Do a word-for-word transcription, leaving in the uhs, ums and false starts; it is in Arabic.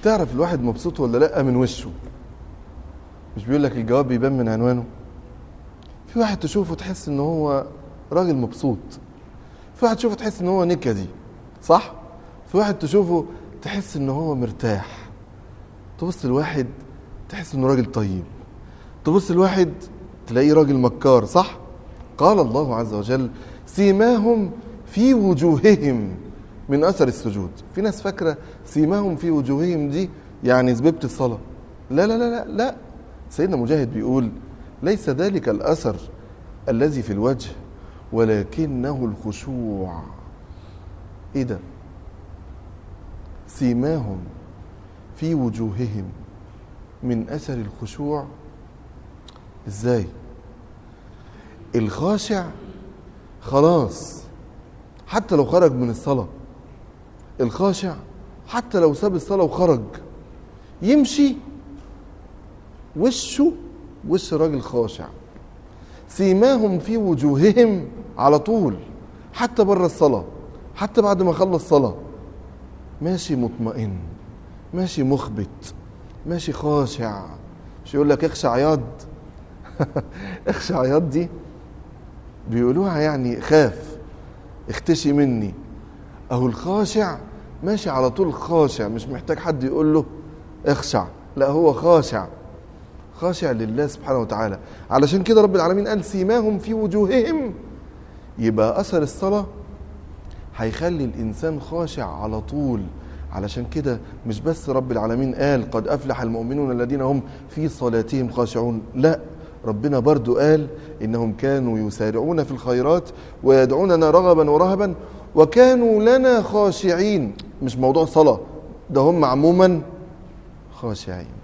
تعرف الواحد مبسوط ولا لا من وشه. مش بيقول لك الجواب بيبان من عنوانه؟ في واحد تشوفه تحس ان هو راجل مبسوط، في واحد تشوفه تحس ان هو نكدي، صح؟ في واحد تشوفه تحس ان هو مرتاح. تبص الواحد تحس انه راجل طيب، تبص الواحد تلاقيه راجل مكار، صح؟ قال الله عز وجل سيماهم في وجوههم من اثر السجود. في ناس فاكره سيماهم في وجوههم دي يعني زبيبه الصلاه. لا لا لا لا لا، سيدنا مجاهد بيقول ليس ذلك الاثر الذي في الوجه ولكنه الخشوع. ايه ده؟ سيماهم في وجوههم من اثر الخشوع. ازاي؟ الخاشع خلاص حتى لو خرج من الصلاة، الخاشع حتى لو ساب الصلاة وخرج يمشي وشه وش راجل خاشع. سيماهم في وجوههم على طول، حتى بره الصلاة، حتى بعد ما خلص صلاة ماشي مطمئن، ماشي مخبت، ماشي خاشع. مش يقول لك اخشع عياض اخشع عياض دي بيقولوها يعني خاف، اختشي مني. اهو الخاشع ماشي على طول خاشع، مش محتاج حد يقول له اخشع، لا هو خاشع، خاشع لله سبحانه وتعالى. علشان كده رب العالمين قال سيماهم في وجوههم. يبقى اثر الصلاة هيخلي الانسان خاشع على طول. علشان كده مش بس رب العالمين قال قد افلح المؤمنون الذين هم في صلاتهم خاشعون، لا، ربنا برضو قال إنهم كانوا يسارعون في الخيرات ويدعوننا رغبا ورهبا وكانوا لنا خاشعين. مش موضوع صلاة، ده هم عموما خاشعين.